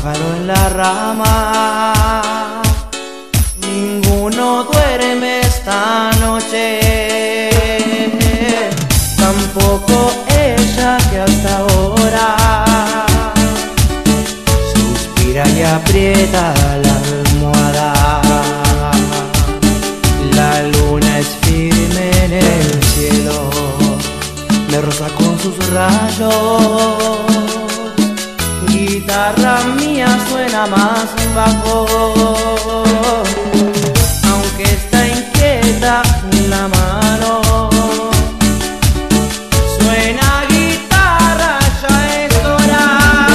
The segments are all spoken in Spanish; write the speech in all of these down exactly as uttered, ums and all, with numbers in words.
pájaro en la rama, ninguno duerme esta noche, tampoco ella que hasta ahora suspira y aprieta la almohada. La luna es firme en el cielo, me roza con sus rayos. Guitarra mía suena más bajo, aunque está inquieta la mano. Suena guitarra, ya es hora,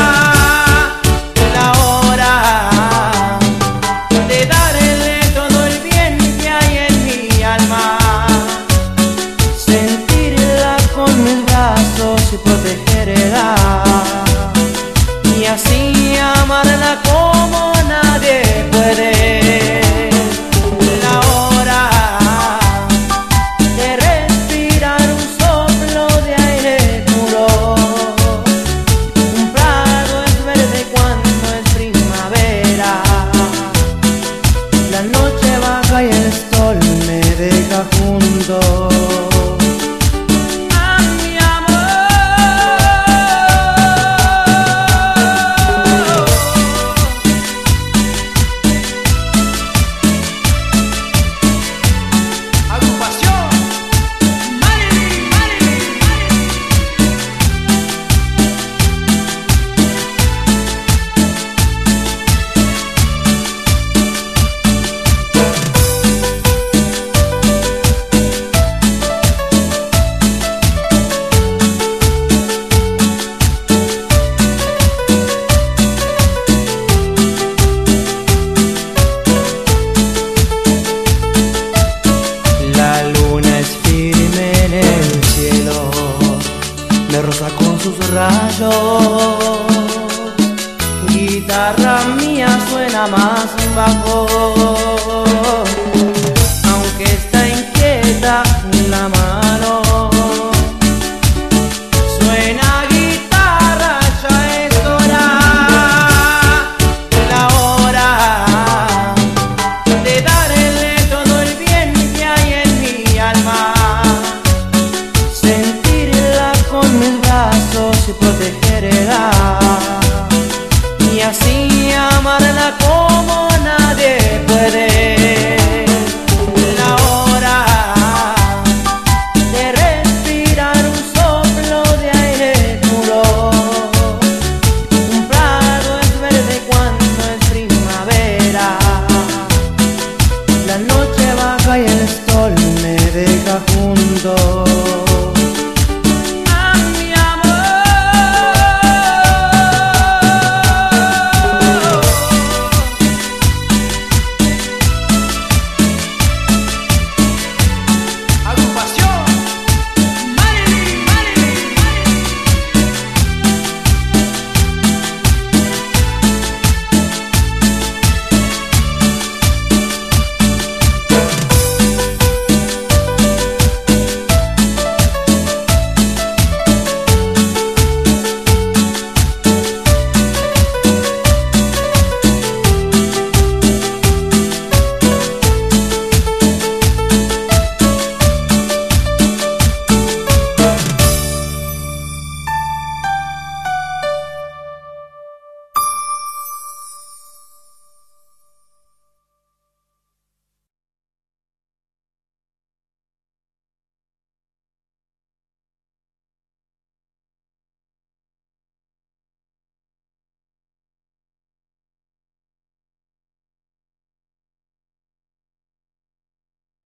la hora de darle todo el bien que hay en mi alma, sentirla con mis brazos y protegerla, y así amarla como nadie puede. La hora de respirar un soplo de aire puro. Un prado es verde cuando es primavera. La noche baja y el sol me deja junto me roza con sus rayos. Guitarra mía suena más bajo, aunque está inquieta la mano.